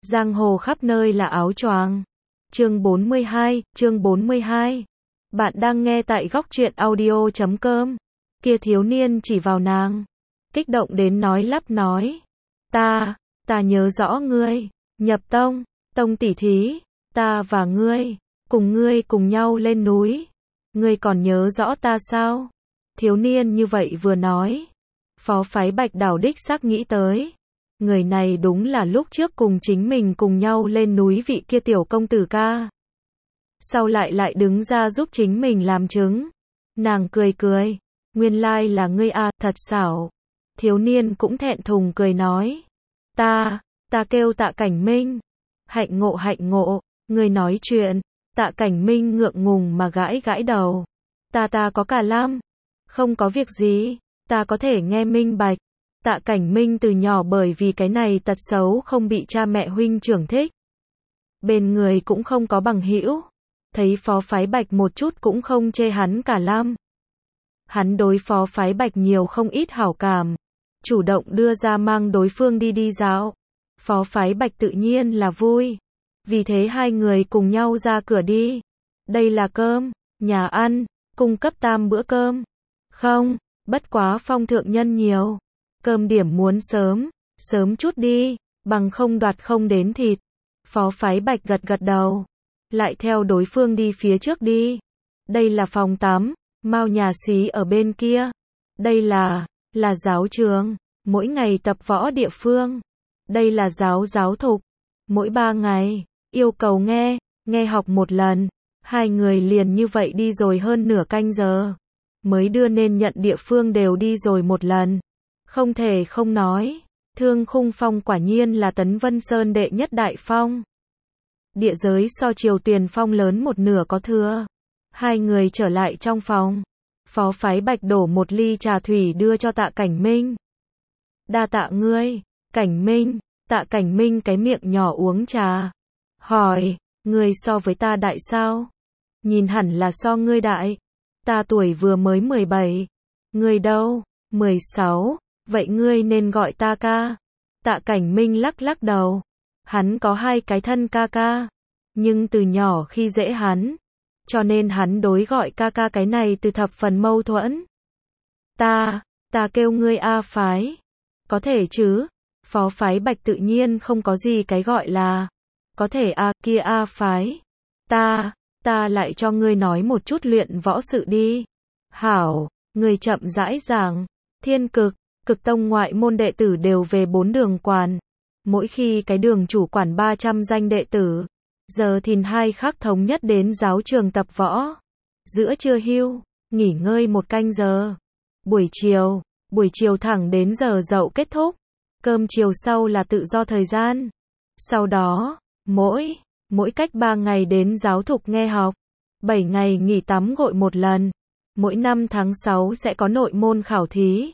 Giang hồ khắp nơi là áo choàng. Chương 42. Bạn đang nghe tại góc truyện audio.com. Kia thiếu niên chỉ vào nàng, kích động đến nói lắp nói. Ta nhớ rõ ngươi, nhập tông tỷ thí, ta và ngươi, cùng nhau lên núi. Ngươi còn nhớ rõ ta sao? Thiếu niên như vậy vừa nói, phó phái Bạch Đào đích xác nghĩ tới. Người này đúng là lúc trước cùng chính mình cùng nhau lên núi vị kia tiểu công tử ca. Sau lại đứng ra giúp chính mình làm chứng. Nàng cười, nguyên lai là ngươi à, thật xảo. Thiếu niên cũng thẹn thùng cười nói. Ta kêu Tạ Cảnh Minh. Hạnh ngộ, ngươi nói chuyện. Tạ Cảnh Minh ngượng ngùng mà gãi đầu. Ta có cả lắm. Không có việc gì, ta có thể nghe minh bạch. Tạ Cảnh Minh từ nhỏ bởi vì cái này tật xấu không bị cha mẹ huynh trưởng thích. Bên người cũng không có bằng hữu. Thấy phó phái Bạch một chút cũng không chê hắn cả lắm. Hắn đối phó phái Bạch nhiều không ít hảo cảm. Chủ động đưa ra mang đối phương đi dạo. Phó phái Bạch tự nhiên là vui. Vì thế hai người cùng nhau ra cửa đi. Đây là cơm, nhà ăn, cung cấp 3 bữa cơm. Không, bất quá phong thượng nhân nhiều. Cơm điểm muốn sớm chút đi, bằng không đoạt không đến thịt. Phó phái Bạch gật đầu. Lại theo đối phương đi phía trước đi. Đây là phòng tắm, Mao nhà xí ở bên kia. Đây là giáo trường, mỗi ngày tập võ địa phương. Đây là giáo thục, mỗi 3 ngày, yêu cầu nghe học một lần. Hai người liền như vậy đi rồi hơn nửa canh giờ. Mới đưa nên nhận địa phương đều đi rồi một lần. Không thể không nói, Thương Khung Phong quả nhiên là Tấn Vân Sơn đệ nhất đại phong. Địa giới so Triều Tuyền Phong lớn một nửa có thừa. Hai người trở lại trong phòng. Phó phái Bạch đổ một ly trà thủy đưa cho Tạ Cảnh Minh. Đa tạ ngươi, Cảnh Minh. Tạ Cảnh Minh cái miệng nhỏ uống trà. Hỏi, ngươi so với ta đại sao? Nhìn hẳn là so ngươi đại. Ta tuổi vừa mới 17. Ngươi đâu? 16. Vậy ngươi nên gọi ta ca. Tạ Cảnh Minh lắc đầu. Hắn có 2 cái thân ca. Nhưng từ nhỏ khi dễ hắn. Cho nên hắn đối gọi ca cái này từ thập phần mâu thuẫn. Ta kêu ngươi A phái. Có thể chứ. Phó phái Bạch tự nhiên không có gì cái gọi là. Có thể A kia A phái. Ta lại cho ngươi nói một chút luyện võ sự đi. Hảo, ngươi chậm rãi giảng. Thiên cực tông ngoại môn đệ tử đều về 4 đường quản. Mỗi khi cái đường chủ quản 300 danh đệ tử. Giờ thìn 2 khắc thống nhất đến giáo trường tập võ. Giữa trưa hưu, nghỉ ngơi 1 canh giờ. Buổi chiều thẳng đến giờ dậu kết thúc. Cơm chiều sau là tự do thời gian. Sau đó, mỗi cách 3 ngày đến giáo thục nghe học. 7 ngày nghỉ tắm gội 1 lần. Mỗi năm tháng 6 sẽ có nội môn khảo thí.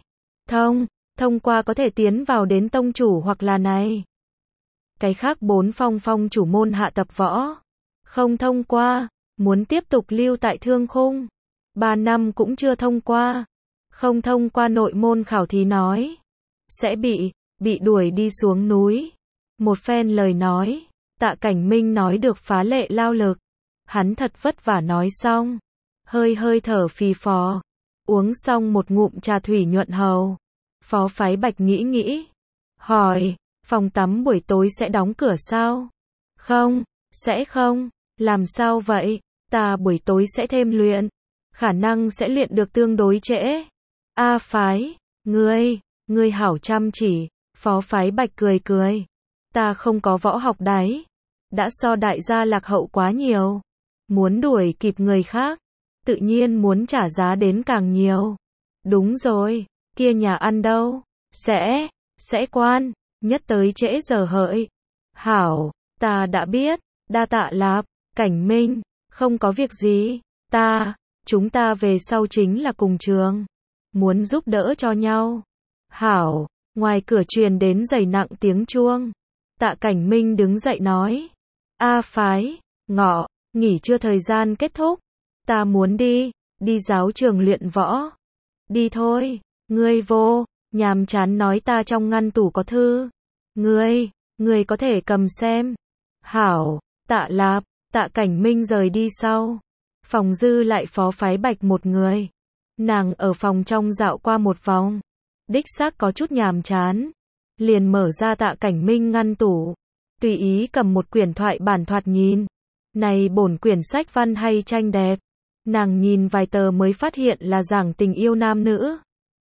Thông qua có thể tiến vào đến tông chủ hoặc là này. Cái khác 4 phong chủ môn hạ tập võ. Không thông qua, muốn tiếp tục lưu tại Thương Khung. 3 năm cũng chưa thông qua. Không thông qua nội môn khảo thí nói. Sẽ bị đuổi đi xuống núi. Một phen lời nói. Tạ Cảnh Minh nói được phá lệ lao lực. Hắn thật vất vả nói xong. Hơi thở phì phò. Uống xong một ngụm trà thủy nhuận hầu. Phó phái Bạch nghĩ. Hỏi, phòng tắm buổi tối sẽ đóng cửa sao? Không, sẽ không. Làm sao vậy? Ta buổi tối sẽ thêm luyện. Khả năng sẽ luyện được tương đối trễ. A phái, ngươi hảo chăm chỉ. Phó phái Bạch cười. Ta không có võ học đáy. Đã so đại gia lạc hậu quá nhiều. Muốn đuổi kịp người khác. Tự nhiên muốn trả giá đến càng nhiều. Đúng rồi, kia nhà ăn đâu? Sẽ quan, nhất tới trễ giờ hợi. Hảo, ta đã biết, đa tạ lạp, Cảnh Minh, không có việc gì. Chúng ta về sau chính là cùng trường. Muốn giúp đỡ cho nhau. Hảo, ngoài cửa truyền đến dày nặng tiếng chuông. Tạ Cảnh Minh đứng dậy nói. A phái, nghỉ trưa thời gian kết thúc. Ta muốn đi giáo trường luyện võ. Đi thôi, ngươi vô, nhàm chán nói ta trong ngăn tủ có thư. Ngươi Người có thể cầm xem. Hảo, Tạ Lạp, Tạ Cảnh Minh rời đi sau. Phòng dư lại Phó Phái Bạch một người. Nàng ở phòng trong dạo qua một vòng. Đích xác có chút nhàm chán. Liền mở ra Tạ Cảnh Minh ngăn tủ. Tùy ý cầm một quyển thoại bản thoạt nhìn. Này bổn quyển sách văn hay tranh đẹp. Nàng nhìn vài tờ mới phát hiện là giảng tình yêu nam nữ.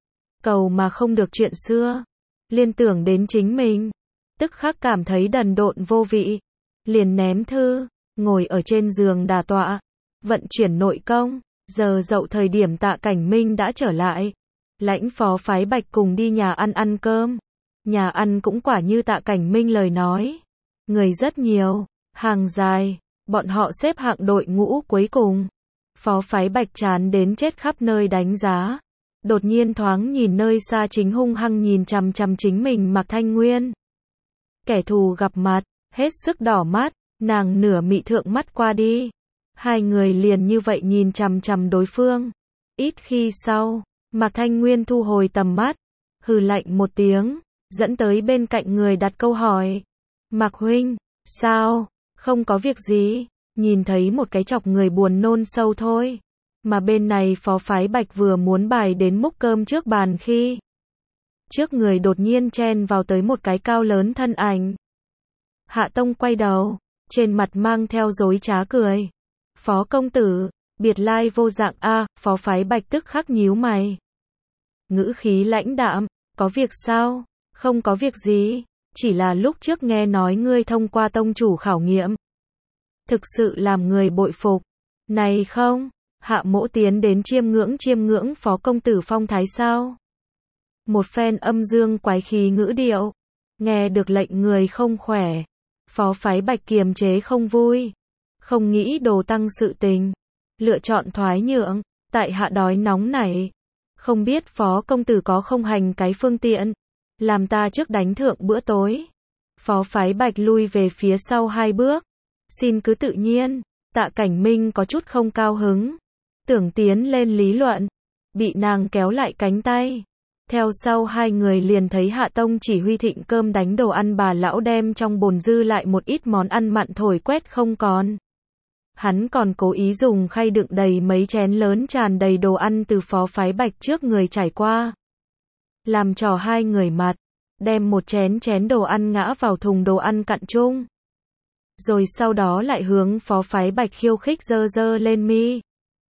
Cầu mà không được chuyện xưa. Liên tưởng đến chính mình. Tức khắc cảm thấy đần độn vô vị. Liền ném thư, ngồi ở trên giường đả tọa. Vận chuyển nội công. Giờ dậu thời điểm Tạ Cảnh Minh đã trở lại. Lãnh Phó Phái Bạch cùng đi nhà ăn cơm. Nhà ăn cũng quả như Tạ Cảnh Minh lời nói. Người rất nhiều, hàng dài, bọn họ xếp hạng đội ngũ cuối cùng. Phó Phái Bạch chán đến chết khắp nơi đánh giá. Đột nhiên thoáng nhìn nơi xa chính hung hăng nhìn chằm chằm chính mình Mạc Thanh Nguyên. Kẻ thù gặp mặt, hết sức đỏ mắt, nàng nửa mị thượng mắt qua đi. Hai người liền như vậy nhìn chằm chằm đối phương. Ít khi sau, Mạc Thanh Nguyên thu hồi tầm mắt, hừ lạnh một tiếng, dẫn tới bên cạnh người đặt câu hỏi. Mạc huynh, sao, không có việc gì, nhìn thấy một cái chọc người buồn nôn sâu thôi. Mà bên này Phó Phái Bạch vừa muốn bài đến múc cơm trước bàn khi trước người đột nhiên chen vào tới một cái cao lớn thân ảnh. Hạ Tông quay đầu, trên mặt mang theo dối trá cười. Phó công tử, biệt lai vô dạng a. Phó Phái Bạch tức khắc nhíu mày. Ngữ khí lãnh đạm, có việc sao? Không có việc gì, chỉ là lúc trước nghe nói ngươi thông qua tông chủ khảo nghiệm. Thực sự làm người bội phục. Này không, Hạ Mỗ tiến đến chiêm ngưỡng Phó công tử phong thái sao? Một phen âm dương quái khí ngữ điệu, nghe được lệnh người không khỏe. Phó Phái Bạch kiềm chế không vui, không nghĩ đồ tăng sự tình, lựa chọn thoái nhượng. Tại hạ đói nóng này, không biết Phó công tử có không hành cái phương tiện, làm ta trước đánh thượng bữa tối. Phó Phái Bạch lui về phía sau 2 bước. Xin cứ tự nhiên. Tạ Cảnh Minh có chút không cao hứng, tưởng tiến lên lý luận, bị nàng kéo lại cánh tay. Theo sau hai người liền thấy Hạ Tông chỉ huy thịnh cơm đánh đồ ăn, bà lão đem trong bồn dư lại một ít món ăn mặn thổi quét không còn. Hắn còn cố ý dùng khay đựng đầy mấy chén lớn tràn đầy đồ ăn từ Phó Phái Bạch trước người trải qua. Làm trò hai người mặt, đem một chén đồ ăn ngã vào thùng đồ ăn cặn chung. Rồi sau đó lại hướng Phó Phái Bạch khiêu khích giơ lên mi.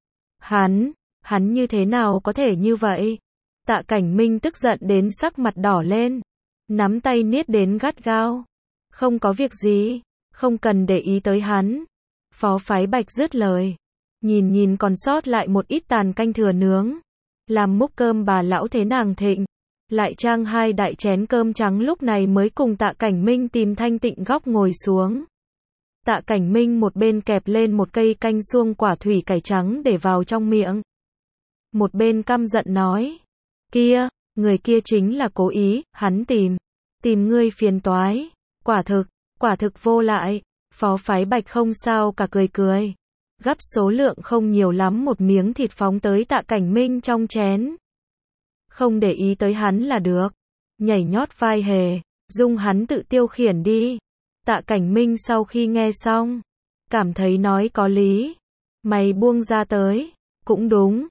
Hắn như thế nào có thể như vậy? Tạ Cảnh Minh tức giận đến sắc mặt đỏ lên, nắm tay niết đến gắt gao. Không có việc gì, không cần để ý tới hắn. Phó Phái Bạch dứt lời, nhìn còn sót lại một ít tàn canh thừa nướng. Làm múc cơm bà lão thế nàng thịnh, lại trang 2 đại chén cơm trắng, lúc này mới cùng Tạ Cảnh Minh tìm thanh tịnh góc ngồi xuống. Tạ Cảnh Minh một bên kẹp lên một cây canh suông quả thủy cải trắng để vào trong miệng, một bên căm giận nói. Người kia chính là cố ý, hắn tìm ngươi phiền toái. Quả thực vô lại. Phó Phái Bạch không sao cả cười. Gắp số lượng không nhiều lắm một miếng thịt phóng tới Tạ Cảnh Minh trong chén. Không để ý tới hắn là được. Nhảy nhót vai hề, dung hắn tự tiêu khiển đi. Tạ Cảnh Minh sau khi nghe xong, cảm thấy nói có lý. Mày buông ra tới, cũng đúng,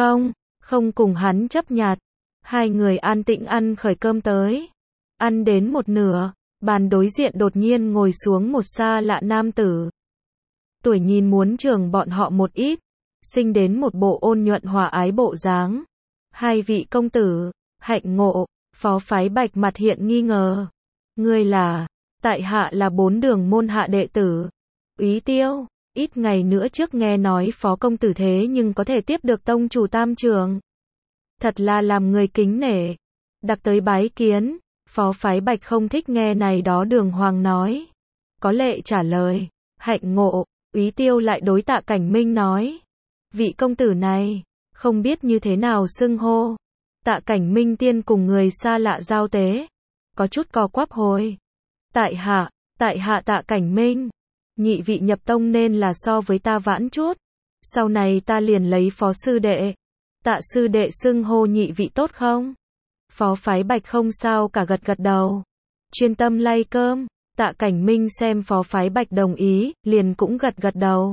không cùng hắn chấp nhặt. Hai người an tĩnh ăn khởi cơm tới. Ăn đến một nửa, bàn đối diện đột nhiên ngồi xuống một xa lạ nam tử. Tuổi nhìn muốn trường bọn họ một ít, sinh đến một bộ ôn nhuận hòa ái bộ dáng. Hai vị công tử, hạnh ngộ. Phó Phái Bạch mặt hiện nghi ngờ. Ngươi là? Tại hạ là 4 đường môn hạ đệ tử Úy Tiêu. Ít ngày nữa trước nghe nói Phó công tử thế nhưng có thể tiếp được tông chủ tam trường, thật là làm người kính nể. Đặc tới bái kiến. Phó Phái Bạch không thích nghe này đó đường hoàng nói, có lệ trả lời. Hạnh ngộ. Úy Tiêu lại đối Tạ Cảnh Minh nói, vị công tử này không biết như thế nào xưng hô. Tạ Cảnh Minh tiên cùng người xa lạ giao tế, có chút co quắp hồi. Tại hạ Tạ Cảnh Minh. Nhị vị nhập tông nên là so với ta vãn chút, sau này ta liền lấy Phó sư đệ, Tạ sư đệ xưng hô nhị vị tốt không? Phó Phái Bạch không sao cả gật đầu, chuyên tâm lay cơm. Tạ Cảnh Minh xem Phó Phái Bạch đồng ý, liền cũng gật gật đầu.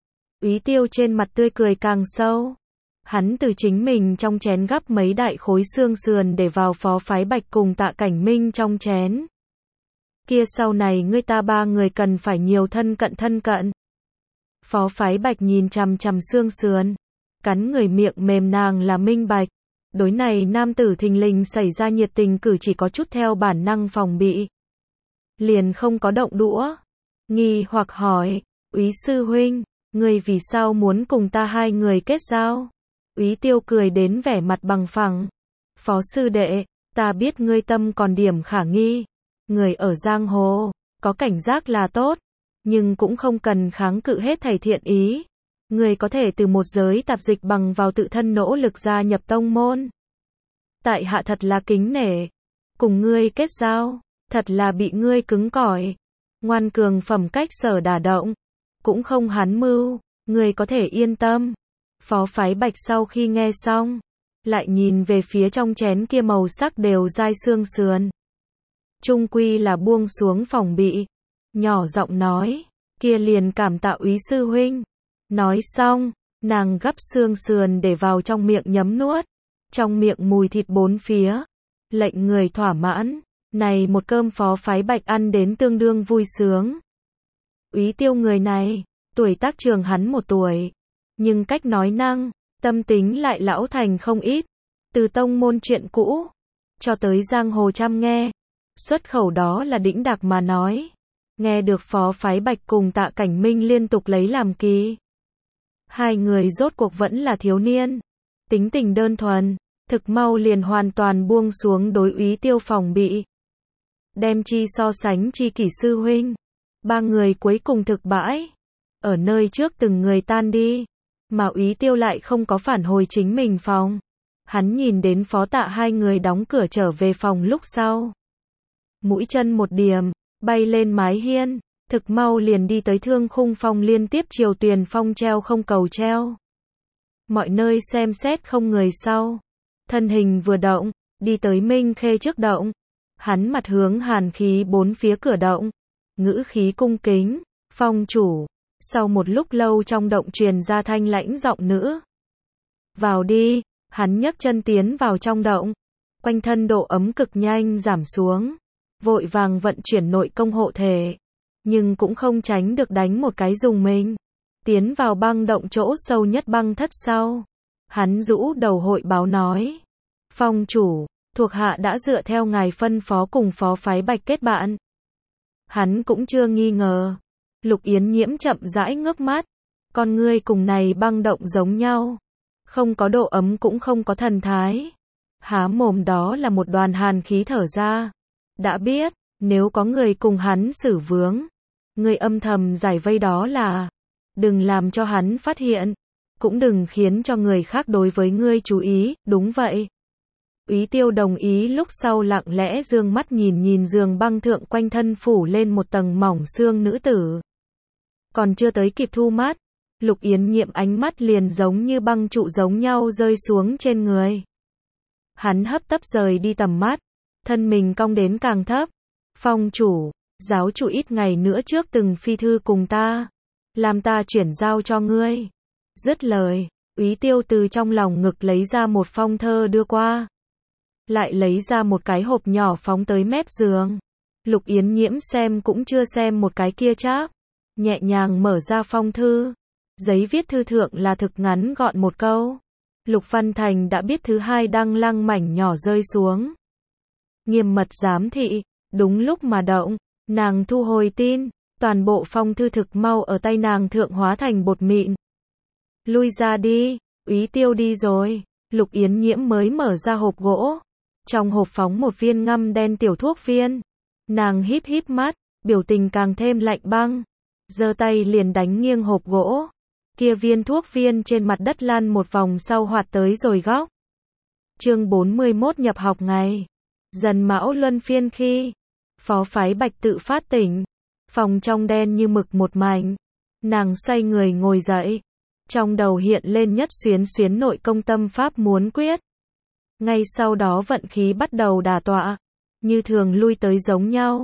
Úy Tiêu trên mặt tươi cười càng sâu. Hắn từ chính mình trong chén gắp mấy đại khối xương sườn để vào Phó Phái Bạch cùng Tạ Cảnh Minh trong chén. Kia sau này ngươi ta ba người cần phải nhiều thân cận. Phó Phái Bạch nhìn chằm chằm xương sườn, cắn người miệng mềm, nàng là minh bạch. Đối này nam tử thình lình xảy ra nhiệt tình cử chỉ có chút theo bản năng phòng bị. Liền không có động đũa. Nghi hoặc hỏi, Úy sư huynh, ngươi vì sao muốn cùng ta hai người kết giao? Úy Tiêu cười đến vẻ mặt bằng phẳng. Phó sư đệ, ta biết ngươi tâm còn điểm khả nghi. Người ở giang hồ, có cảnh giác là tốt, nhưng cũng không cần kháng cự hết thảy thiện ý. Ngươi có thể từ một giới tạp dịch bằng vào tự thân nỗ lực gia nhập tông môn. Tại hạ thật là kính nể. Cùng ngươi kết giao, thật là bị ngươi cứng cỏi. Ngoan cường phẩm cách sở đả động. Cũng không hắn mưu, ngươi có thể yên tâm. Phó Phái Bạch sau khi nghe xong, lại nhìn về phía trong chén kia màu sắc đều dai xương sườn. Trung quy là buông xuống phòng bị. Nhỏ giọng nói, kia liền cảm tạ Úy sư huynh. Nói xong, nàng gắp xương sườn để vào trong miệng nhấm nuốt. Trong miệng mùi thịt bốn phía, lệnh người thỏa mãn. Này một cơm Phó Phái Bạch ăn đến tương đương vui sướng. Úy Tiêu người này, tuổi tác trường hắn 1 tuổi, nhưng cách nói năng, tâm tính lại lão thành không ít. Từ tông môn chuyện cũ, cho tới giang hồ trăm nghe, xuất khẩu đó là đĩnh đạc mà nói. Nghe được Phó Phái Bạch cùng Tạ Cảnh Minh liên tục lấy làm kỳ. Hai người rốt cuộc vẫn là thiếu niên, tính tình đơn thuần, thực mau liền hoàn toàn buông xuống đối Úy Tiêu phòng bị. Đem chi so sánh chi kỷ sư huynh. Ba người cuối cùng thực bãi. Ở nơi trước từng người tan đi. Mà Úy Tiêu lại không có phản hồi chính mình phòng. Hắn nhìn đến Phó Tạ hai người đóng cửa trở về phòng lúc sau. Mũi chân một điểm, bay lên mái hiên. Thực mau liền đi tới Thương Khung Phong liên tiếp Triều Tuyền Phong treo không cầu treo. Mọi nơi xem xét không người sau. Thân hình vừa động, đi tới Minh Khê trước động. Hắn mặt hướng hàn khí bốn phía cửa động. Ngữ khí cung kính, phong chủ. Sau một lúc lâu trong động truyền ra thanh lãnh giọng nữ. Vào đi, hắn nhấc chân tiến vào trong động. Quanh thân độ ấm cực nhanh giảm xuống. Vội vàng vận chuyển nội công hộ thể. Nhưng cũng không tránh được đánh một cái dùng mình. Tiến vào băng động chỗ sâu nhất băng thất sau. Hắn rũ đầu hội báo nói. Phong chủ, thuộc hạ đã dựa theo ngài phân phó cùng Phó Phái Bạch kết bạn. Hắn cũng chưa nghi ngờ. Lục Yến Nhiễm chậm rãi ngước mắt. Con ngươi cùng này băng động giống nhau. Không có độ ấm cũng không có thần thái. Há mồm đó là một đoàn hàn khí thở ra. Đã biết, nếu có người cùng hắn xử vướng. Người âm thầm giải vây đó là. Đừng làm cho hắn phát hiện. Cũng đừng khiến cho người khác đối với ngươi chú ý, đúng vậy. Úy Tiêu đồng ý lúc sau lặng lẽ dương mắt nhìn giường băng thượng quanh thân phủ lên một tầng mỏng xương nữ tử. Còn chưa tới kịp thu mắt, Lục Yến Nhiễm ánh mắt liền giống như băng trụ giống nhau rơi xuống trên người. Hắn hấp tấp rời đi tầm mắt, thân mình cong đến càng thấp. Phong chủ, giáo chủ ít ngày nữa trước từng phi thư cùng ta, làm ta chuyển giao cho ngươi. Dứt lời, Úy Tiêu từ trong lòng ngực lấy ra một phong thơ đưa qua. Lại lấy ra một cái hộp nhỏ phóng tới mép giường. Lục Yến Nhiễm xem cũng chưa xem một cái kia cháp. Nhẹ nhàng mở ra phong thư. Giấy viết thư thượng là thực ngắn gọn một câu. Lục Văn Thành đã biết thứ hai đăng lăng mảnh nhỏ rơi xuống. Nghiêm mật giám thị, đúng lúc mà động, nàng thu hồi tin. Toàn bộ phong thư thực mau ở tay nàng thượng hóa thành bột mịn. Lui ra đi, Úy Tiêu đi rồi. Lục Yến Nhiễm mới mở ra hộp gỗ. Trong hộp phóng một viên ngăm đen tiểu thuốc viên. Nàng híp híp mắt, biểu tình càng thêm lạnh băng. Giơ tay liền đánh nghiêng hộp gỗ. Kia viên thuốc viên trên mặt đất lăn một vòng sau hoạt tới rồi góc. Chương 41 nhập học ngày. Dần Mão luân phiên khi Phó Phái Bạch tự phát tỉnh. Phòng trong đen như mực một mảnh. Nàng xoay người ngồi dậy. Trong đầu hiện lên nhất xuyến nội công tâm pháp muốn quyết. Ngay sau đó vận khí bắt đầu đả tọa. Như thường lui tới giống nhau.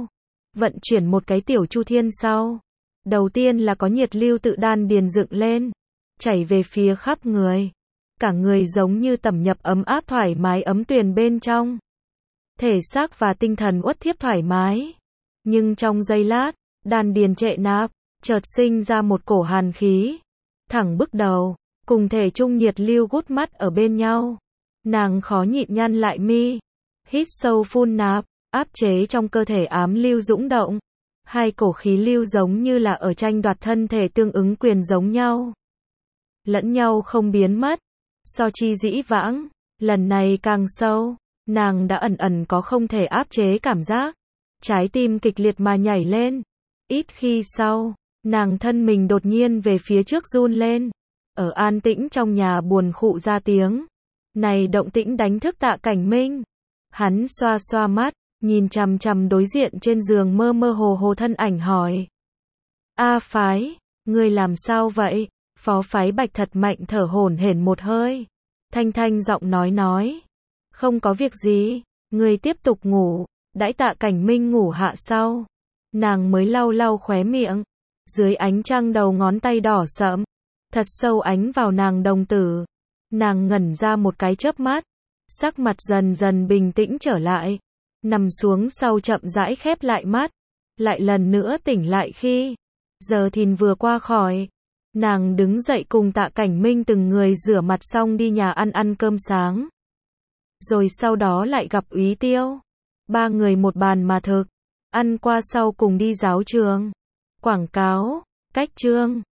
vận chuyển một cái tiểu chu thiên sau. Đầu tiên là có nhiệt lưu tự đan điền dựng lên, chảy về phía khắp người. Cả người giống như tẩm nhập ấm áp thoải mái ấm tuyền bên trong. Thể xác và tinh thần uất thiếp thoải mái. Nhưng trong giây lát, đan điền trệ nạp, chợt sinh ra một cổ hàn khí. Thẳng bức đầu, cùng thể trung nhiệt lưu gút mắt ở bên nhau. Nàng khó nhịn nhăn lại mi, hít sâu phun nạp, áp chế trong cơ thể ám lưu dũng động. Hai cổ khí lưu giống như là ở tranh đoạt thân thể tương ứng quyền giống nhau. Lẫn nhau không biến mất. So chi dĩ vãng, lần này càng sâu, nàng đã ẩn ẩn có không thể áp chế cảm giác. Trái tim kịch liệt mà nhảy lên. Ít khi sau, nàng thân mình đột nhiên về phía trước run lên. Ở an tĩnh trong nhà buồn khụ ra tiếng. Này động tĩnh đánh thức Tạ Cảnh Minh. Hắn xoa xoa mắt, nhìn chằm chằm đối diện trên giường mơ mơ hồ hồ thân ảnh hỏi. A Phái, ngươi làm sao vậy? Phó Phái Bạch thật mạnh thở hổn hển một hơi. Thanh thanh giọng nói. Không có việc gì, ngươi tiếp tục ngủ. Đãi Tạ Cảnh Minh ngủ hạ sau. Nàng mới lau lau khóe miệng. Dưới ánh trăng đầu ngón tay đỏ sẫm. Thật sâu ánh vào nàng đồng tử. Nàng ngẩn ra một cái chớp mắt. Sắc mặt dần dần bình tĩnh trở lại. Nằm xuống sau chậm rãi khép lại mắt. Lại lần nữa tỉnh lại khi giờ thìn vừa qua khỏi. Nàng đứng dậy cùng Tạ Cảnh Minh từng người rửa mặt xong đi nhà ăn cơm sáng. Rồi sau đó lại gặp Úy Tiêu. Ba người một bàn mà thực. Ăn qua sau cùng đi giáo trường. Quảng cáo, cách chương.